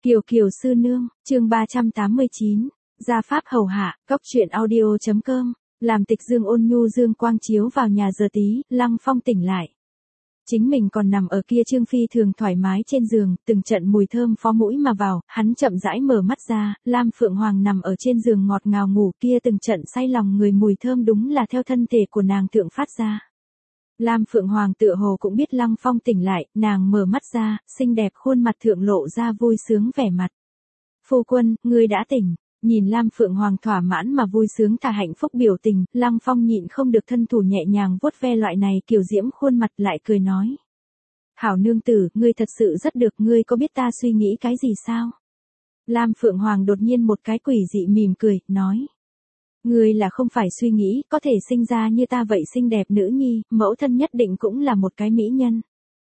Kiều Kiều sư nương, chương 389, gia pháp hầu hạ, cóc truyện audio.com, làm tịch dương ôn nhu dương quang chiếu vào nhà giờ tí, Lăng Phong tỉnh lại. Chính mình còn nằm ở kia Trương Phi thường thoải mái trên giường, từng trận mùi thơm phó mũi mà vào, hắn chậm rãi mở mắt ra, Lam Phượng Hoàng nằm ở trên giường ngọt ngào ngủ kia từng trận say lòng người mùi thơm đúng là theo thân thể của nàng thượng phát ra. Lam Phượng Hoàng tựa hồ cũng biết Lăng Phong tỉnh lại, nàng mở mắt ra, xinh đẹp khuôn mặt thượng lộ ra vui sướng vẻ mặt. Phu quân, ngươi đã tỉnh. Nhìn Lam Phượng Hoàng thỏa mãn mà vui sướng thà hạnh phúc biểu tình, Lăng Phong nhịn không được thân thủ nhẹ nhàng vuốt ve loại này kiều diễm khuôn mặt lại cười nói. Hảo nương tử, ngươi thật sự rất được, ngươi có biết ta suy nghĩ cái gì sao? Lam Phượng Hoàng đột nhiên một cái quỷ dị mỉm cười, nói. Ngươi là không phải suy nghĩ, có thể sinh ra như ta vậy xinh đẹp nữ nhi, mẫu thân nhất định cũng là một cái mỹ nhân.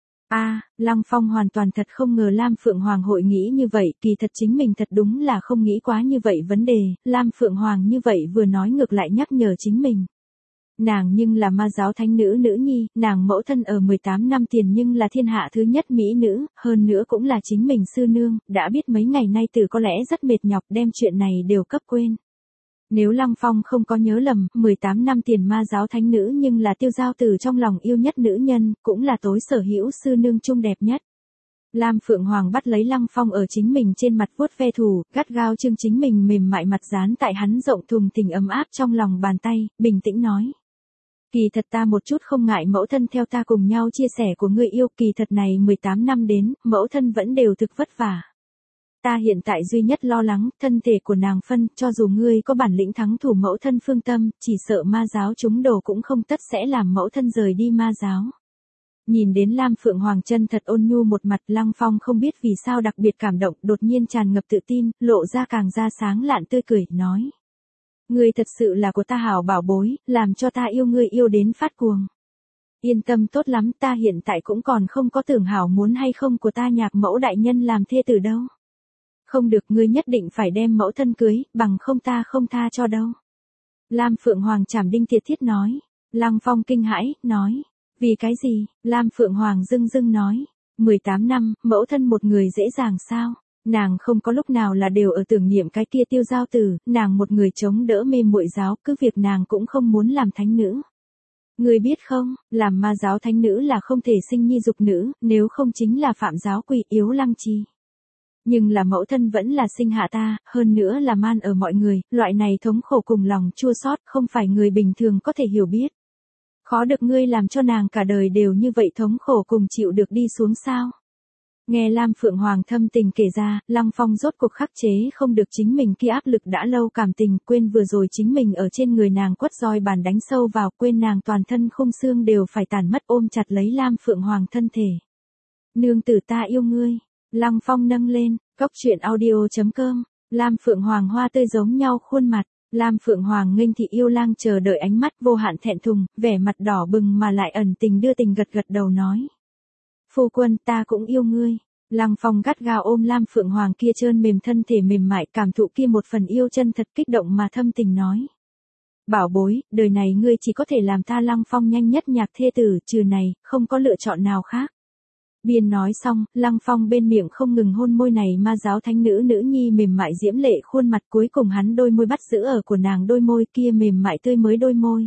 Lăng Phong hoàn toàn thật không ngờ Lam Phượng Hoàng hội nghĩ như vậy, kỳ thật chính mình thật đúng là không nghĩ quá như vậy vấn đề, Lam Phượng Hoàng như vậy vừa nói ngược lại nhắc nhở chính mình. Nàng nhưng là ma giáo thánh nữ nữ nhi, nàng mẫu thân ở 18 năm tiền nhưng là thiên hạ thứ nhất mỹ nữ, hơn nữa cũng là chính mình sư nương, đã biết mấy ngày nay từ có lẽ rất mệt nhọc đem chuyện này đều cấp quên. Nếu Lăng Phong không có nhớ lầm, 18 năm tiền ma giáo thánh nữ nhưng là Tiêu Giao Tử trong lòng yêu nhất nữ nhân, cũng là tối sở hữu sư nương trung đẹp nhất. Lam Phượng Hoàng bắt lấy Lăng Phong ở chính mình trên mặt vuốt ve thủ, gắt gao chương chính mình mềm mại mặt dán tại hắn rộng thùng thình ấm áp trong lòng bàn tay, bình tĩnh nói. Kỳ thật ta một chút không ngại mẫu thân theo ta cùng nhau chia sẻ của ngươi yêu, kỳ thật này 18 năm đến, mẫu thân vẫn đều thực vất vả. Ta hiện tại duy nhất lo lắng, thân thể của nàng phân, cho dù ngươi có bản lĩnh thắng thủ mẫu thân phương tâm, chỉ sợ ma giáo chúng đồ cũng không tất sẽ làm mẫu thân rời đi ma giáo. Nhìn đến Lam Phượng Hoàng chân thật ôn nhu một mặt, Lăng Phong không biết vì sao đặc biệt cảm động, đột nhiên tràn ngập tự tin, lộ ra càng ra sáng lạn tươi cười, nói. Ngươi thật sự là của ta hảo bảo bối, làm cho ta yêu ngươi yêu đến phát cuồng. Yên tâm tốt lắm, ta hiện tại cũng còn không có tưởng hảo muốn hay không của ta nhạc mẫu đại nhân làm thê tử đâu. Không được, ngươi nhất định phải đem mẫu thân cưới, bằng không ta không tha cho đâu. Lam Phượng Hoàng trảm đinh tiệt thiết nói. Lăng Phong kinh hãi, nói. Vì cái gì? Lam Phượng Hoàng dưng dưng nói. 18 năm, mẫu thân một người dễ dàng sao? Nàng không có lúc nào là đều ở tưởng niệm cái kia Tiêu Giao Tử, nàng một người chống đỡ mê muội giáo, cứ việc nàng cũng không muốn làm thánh nữ. Ngươi biết không, làm ma giáo thánh nữ là không thể sinh nhi dục nữ, nếu không chính là phạm giáo quỷ yếu lăng chi. Nhưng là mẫu thân vẫn là sinh hạ ta, hơn nữa là man ở mọi người, loại này thống khổ cùng lòng chua xót không phải người bình thường có thể hiểu biết. Khó được ngươi làm cho nàng cả đời đều như vậy thống khổ cùng chịu được đi xuống sao. Nghe Lam Phượng Hoàng thâm tình kể ra, Lăng Phong rốt cuộc khắc chế không được chính mình kia áp lực đã lâu cảm tình, quên vừa rồi chính mình ở trên người nàng quất roi bàn đánh sâu vào, quên nàng toàn thân khung xương đều phải tàn mất ôm chặt lấy Lam Phượng Hoàng thân thể. Nương tử ta yêu ngươi. Lăng Phong nâng lên, cóc truyện audio.com, Lam Phượng Hoàng hoa tươi giống nhau khuôn mặt, Lam Phượng Hoàng nghênh thị yêu lang chờ đợi ánh mắt vô hạn thẹn thùng, vẻ mặt đỏ bừng mà lại ẩn tình đưa tình gật gật đầu nói. Phu quân ta cũng yêu ngươi. Lăng Phong gắt gao ôm Lam Phượng Hoàng kia trơn mềm thân thể mềm mại cảm thụ kia một phần yêu chân thật kích động mà thâm tình nói. Bảo bối, đời này ngươi chỉ có thể làm ta Lăng Phong nhanh nhất nhạc thê tử, trừ này, không có lựa chọn nào khác. Biên nói xong, Lăng Phong bên miệng không ngừng hôn môi này ma giáo thánh nữ nữ nhi mềm mại diễm lệ khuôn mặt, cuối cùng hắn đôi môi bắt giữ ở của nàng đôi môi kia mềm mại tươi mới đôi môi.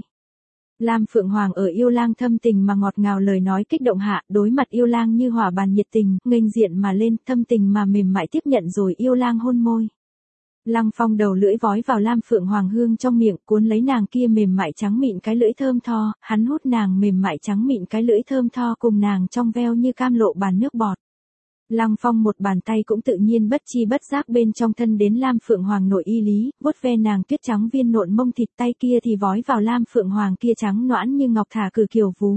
Lam Phượng Hoàng ở yêu lang thâm tình mà ngọt ngào lời nói kích động hạ, đối mặt yêu lang như hỏa bàn nhiệt tình, nghênh diện mà lên, thâm tình mà mềm mại tiếp nhận rồi yêu lang hôn môi. Lăng Phong đầu lưỡi vói vào Lam Phượng Hoàng hương trong miệng, cuốn lấy nàng kia mềm mại trắng mịn cái lưỡi thơm tho, hắn hút nàng mềm mại trắng mịn cái lưỡi thơm tho cùng nàng trong veo như cam lộ bàn nước bọt. Lăng Phong một bàn tay cũng tự nhiên bất chi bất giác bên trong thân đến Lam Phượng Hoàng nội y lý, vuốt ve nàng tuyết trắng viên nộn mông thịt, tay kia thì vói vào Lam Phượng Hoàng kia trắng nõn như ngọc thả cử kiều vú.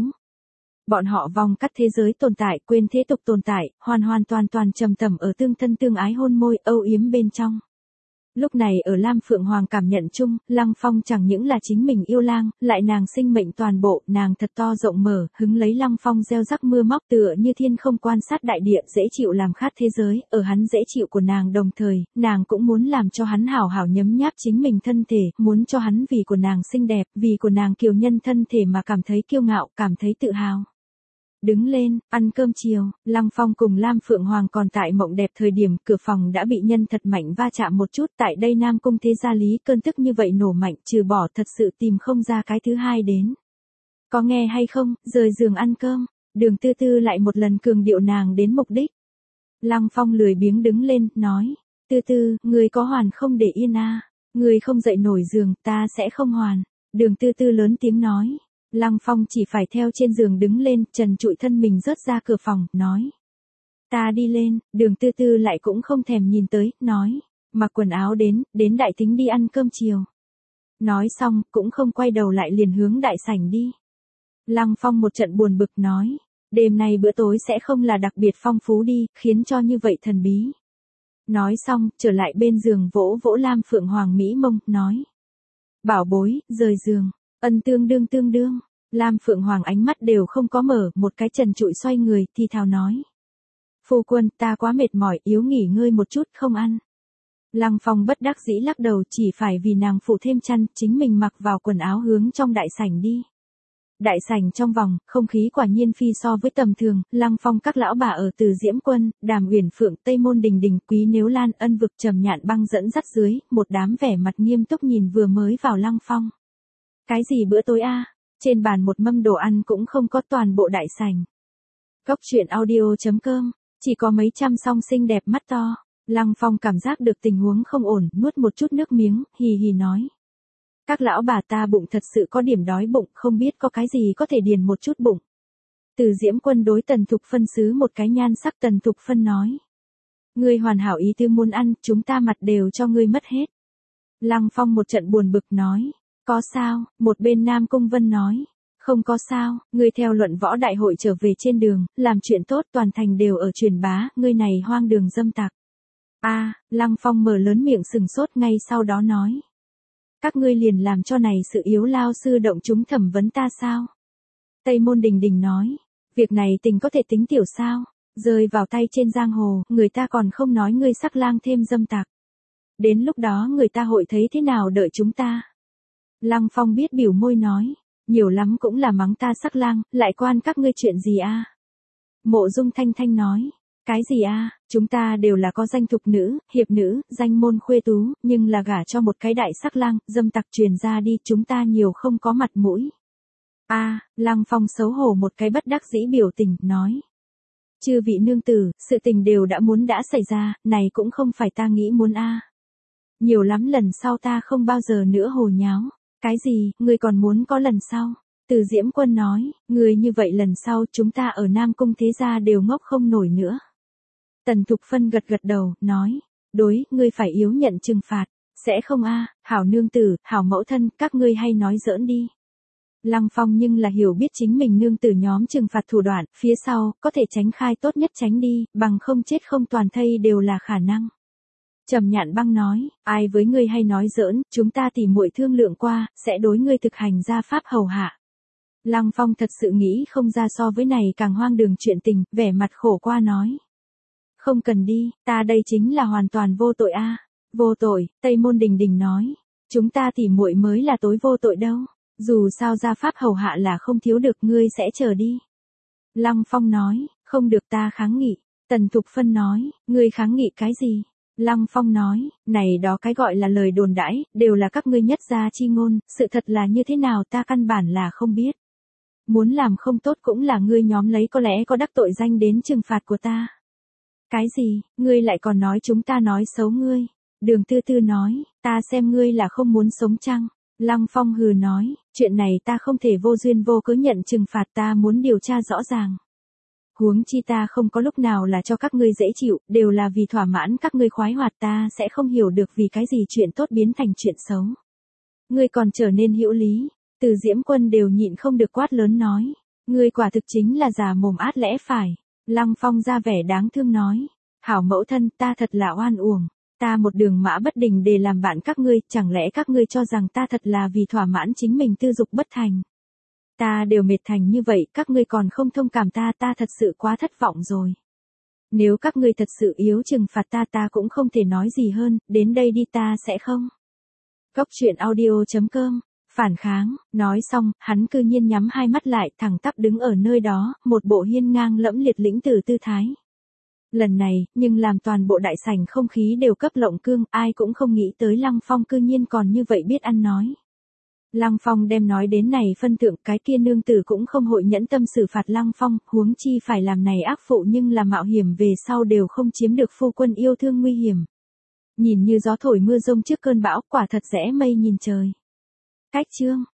Bọn họ vòng cắt thế giới tồn tại, quên thế tục tồn tại, hoàn hoàn toàn toàn trầm tầm ở tương thân tương ái hôn môi âu yếm bên trong. Lúc này ở Lam Phượng Hoàng cảm nhận chung, Lăng Phong chẳng những là chính mình yêu lang, lại nàng sinh mệnh toàn bộ, nàng thật to rộng mở, hứng lấy Lăng Phong gieo rắc mưa móc tựa như thiên không quan sát đại địa, dễ chịu làm khát thế giới, ở hắn dễ chịu của nàng đồng thời, nàng cũng muốn làm cho hắn hảo hảo nhấm nháp chính mình thân thể, muốn cho hắn vì của nàng xinh đẹp, vì của nàng kiều nhân thân thể mà cảm thấy kiêu ngạo, cảm thấy tự hào. Đứng lên, ăn cơm chiều, Lăng Phong cùng Lam Phượng Hoàng còn tại mộng đẹp thời điểm cửa phòng đã bị nhân thật mạnh va chạm một chút. Tại đây Nam Cung thế gia lý cơn tức như vậy nổ mạnh, trừ bỏ thật sự tìm không ra cái thứ hai đến. Có nghe hay không, rời giường ăn cơm. Đường Tư Tư lại một lần cường điệu nàng đến mục đích. Lăng Phong lười biếng đứng lên, nói. Tư Tư, người có hoàn không để yên à. Người không dậy nổi giường, ta sẽ không hoàn. Đường Tư Tư lớn tiếng nói. Lăng Phong chỉ phải theo trên giường đứng lên, trần trụi thân mình rớt ra cửa phòng, nói. Ta đi lên. Đường Tư Tư lại cũng không thèm nhìn tới, nói. Mặc quần áo đến đại thính đi ăn cơm chiều. Nói xong, cũng không quay đầu lại liền hướng đại sảnh đi. Lăng Phong một trận buồn bực nói. Đêm nay bữa tối sẽ không là đặc biệt phong phú đi, khiến cho như vậy thần bí. Nói xong, trở lại bên giường vỗ vỗ Lam Phượng Hoàng Mỹ mông, nói. Bảo bối, rời giường, ân tương đương. Lam Phượng Hoàng ánh mắt đều không có mở, một cái trần trụi xoay người, thì thào nói. Phu quân, ta quá mệt mỏi, yếu nghỉ ngơi một chút, không ăn. Lăng Phong bất đắc dĩ lắc đầu, chỉ phải vì nàng phụ thêm chăn, chính mình mặc vào quần áo hướng trong đại sảnh đi. Đại sảnh trong vòng, không khí quả nhiên phi so với tầm thường. Lăng Phong các lão bà ở Từ Diễm Quân, Đàm Uyển Phượng, Tây Môn Đình Đình, Quý Nếu Lan, Ân Vực, Trầm Nhạn Băng dẫn dắt dưới, một đám vẻ mặt nghiêm túc nhìn vừa mới vào Lăng Phong. Cái gì bữa tối a? Trên bàn một mâm đồ ăn cũng không có, toàn bộ đại sảnh. Cốc truyện audio.com, chỉ có mấy trăm song xinh đẹp mắt to. Lăng Phong cảm giác được tình huống không ổn, nuốt một chút nước miếng, hì hì nói. Các lão bà ta bụng thật sự có điểm đói bụng, không biết có cái gì có thể điền một chút bụng. Từ Diễm Quân đối Tần Thục Phân xứ một cái nhan sắc. Tần Thục Phân nói. Ngươi hoàn hảo ý tư muốn ăn, chúng ta mặt đều cho ngươi mất hết. Lăng Phong một trận buồn bực nói. Có sao? Một bên Nam Cung Vân nói. Không có sao, ngươi theo luận võ đại hội trở về trên đường, làm chuyện tốt toàn thành đều ở truyền bá, ngươi này hoang đường dâm tặc. Lăng Phong mở lớn miệng sừng sốt, ngay sau đó nói. Các ngươi liền làm cho này sự yếu lao sư động chúng thẩm vấn ta sao? Tây Môn Đình Đình nói. Việc này tình có thể tính tiểu sao? Rơi vào tay trên giang hồ, người ta còn không nói ngươi sắc lang thêm dâm tặc. Đến lúc đó người ta hội thấy thế nào đợi chúng ta? Lăng Phong biết biểu môi nói. Nhiều lắm cũng là mắng ta sắc lang, lại quan các ngươi chuyện gì a? Mộ Dung Thanh Thanh nói. Cái gì a? Chúng ta đều là có danh thục nữ, hiệp nữ, danh môn khuê tú, nhưng là gả cho một cái đại sắc lang, dâm tặc truyền ra đi, chúng ta nhiều không có mặt mũi. Lăng Phong xấu hổ một cái bất đắc dĩ biểu tình, nói. Chư vị nương tử, sự tình đều đã xảy ra, này cũng không phải ta nghĩ muốn Nhiều lắm lần sau ta không bao giờ nữa hồ nháo. Cái gì, ngươi còn muốn có lần sau? Từ Diễm Quân nói, ngươi như vậy lần sau chúng ta ở Nam Cung thế gia đều ngốc không nổi nữa. Tần Thục Phân gật đầu, nói, đối, ngươi phải yếu nhận trừng phạt, sẽ không hảo nương tử, hảo mẫu thân, các ngươi hay nói giỡn đi. Lăng Phong nhưng là hiểu biết chính mình nương tử nhóm trừng phạt thủ đoạn, phía sau, có thể tránh khai tốt nhất tránh đi, bằng không chết không toàn thây đều là khả năng. Trầm Nhạn Băng nói, ai với ngươi hay nói giỡn, chúng ta tỉ muội thương lượng qua, sẽ đối ngươi thực hành gia pháp hầu hạ. Lăng Phong thật sự nghĩ không ra so với này càng hoang đường chuyện tình, vẻ mặt khổ qua nói. Không cần đi, ta đây chính là hoàn toàn vô tội Vô tội, Tây Môn Đình Đình nói. Chúng ta tỉ muội mới là tối vô tội đâu. Dù sao gia pháp hầu hạ là không thiếu được, ngươi sẽ chờ đi. Lăng Phong nói, không được, ta kháng nghị. Tần Thục Phân nói, ngươi kháng nghị cái gì? Lăng Phong nói, này đó cái gọi là lời đồn đãi, đều là các ngươi nhất gia chi ngôn, sự thật là như thế nào ta căn bản là không biết. Muốn làm không tốt cũng là ngươi nhóm lấy, có lẽ có đắc tội danh đến trừng phạt của ta. Cái gì, ngươi lại còn nói chúng ta nói xấu ngươi? Đường Tư Tư nói, ta xem ngươi là không muốn sống chăng? Lăng Phong hừ nói, chuyện này ta không thể vô duyên vô cớ nhận trừng phạt, ta muốn điều tra rõ ràng. Huống chi ta không có lúc nào là cho các ngươi dễ chịu, đều là vì thỏa mãn các ngươi khoái hoạt, ta sẽ không hiểu được vì cái gì chuyện tốt biến thành chuyện xấu. Ngươi còn trở nên hữu lý. Từ Diễm Quân đều nhịn không được quát lớn nói, ngươi quả thực chính là già mồm át lẽ phải. Lăng Phong ra vẻ đáng thương nói, hảo mẫu thân, ta thật là oan uổng. Ta một đường mã bất đình để làm bạn các ngươi, chẳng lẽ các ngươi cho rằng ta thật là vì thỏa mãn chính mình tư dục bất thành. Ta đều mệt thành như vậy, các ngươi còn không thông cảm ta, ta thật sự quá thất vọng rồi. Nếu các ngươi thật sự yếu trừng phạt ta, ta cũng không thể nói gì hơn, đến đây đi, ta sẽ không. Cốc truyện audio.com Phản kháng, nói xong, hắn cư nhiên nhắm hai mắt lại, thẳng tắp đứng ở nơi đó, một bộ hiên ngang lẫm liệt lĩnh tử tư thái. Lần này, nhưng làm toàn bộ đại sảnh không khí đều cấp lộng cương, ai cũng không nghĩ tới Lăng Phong cư nhiên còn như vậy biết ăn nói. Lăng Phong đem nói đến này phân thượng, cái kia nương tử cũng không hội nhẫn tâm xử phạt Lăng Phong, huống chi phải làm này ác phụ nhưng là mạo hiểm về sau đều không chiếm được phu quân yêu thương nguy hiểm. Nhìn như gió thổi mưa rông trước cơn bão, quả thật rẽ mây nhìn trời. Cách chương